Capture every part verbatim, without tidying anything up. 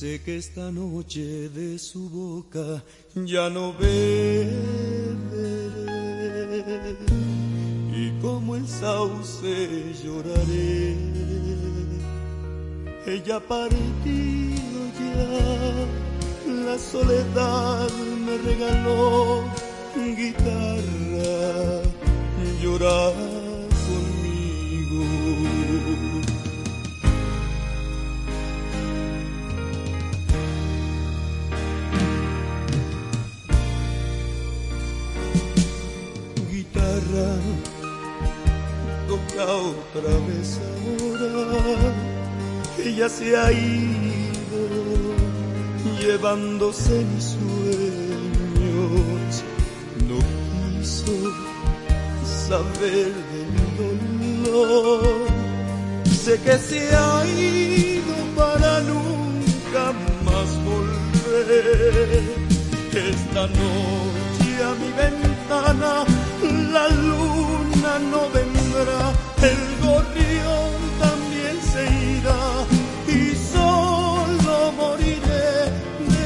Sé que esta noche de su boca ya no beberé, y como el sauce lloraré. Ella ha partido ya, la soledad me regaló guitarra, llorar conmigo. Guitarra, toca otra vez ahora. Ella se ha ido, llevándose mis sueños. No quiso saber de mi dolor. Sé que se ha ido para nunca más volver. Esta noche a mi ventana la luna no vendrá, el gorrión también se irá y solo moriré de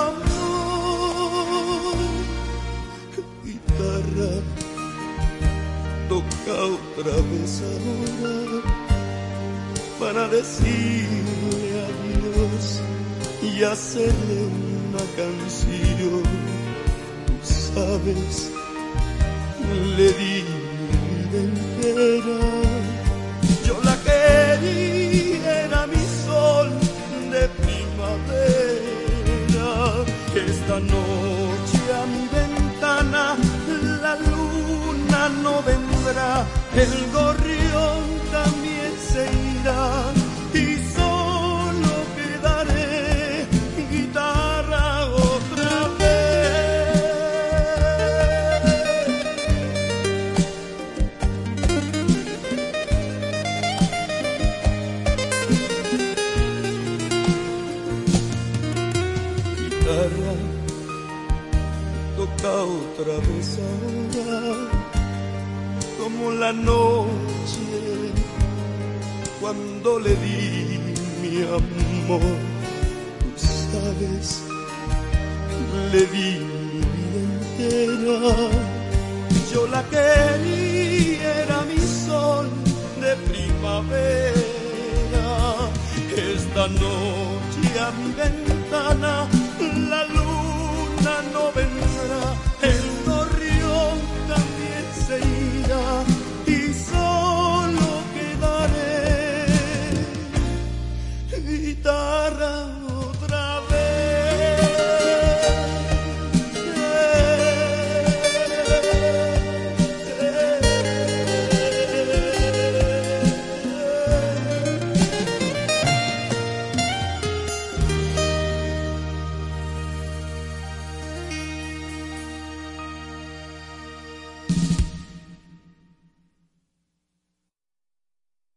amor. Guitarra, toca otra vez ahora para decirle adiós y hacerle una canción. Tú sabes, le di mi vida entera. Yo la quería, era mi sol de primavera. Esta noche a mi ventana la luna no vendrá, el gorrión también se irá y solo quedaré guitarra otra vez. Guitarra, toca otra vez ahora, como la noche cuando le di mi amor. Tú sabes, le di mi vida entera. Yo la quería, era mi sol de primavera. Esta noche a mi ventana la luz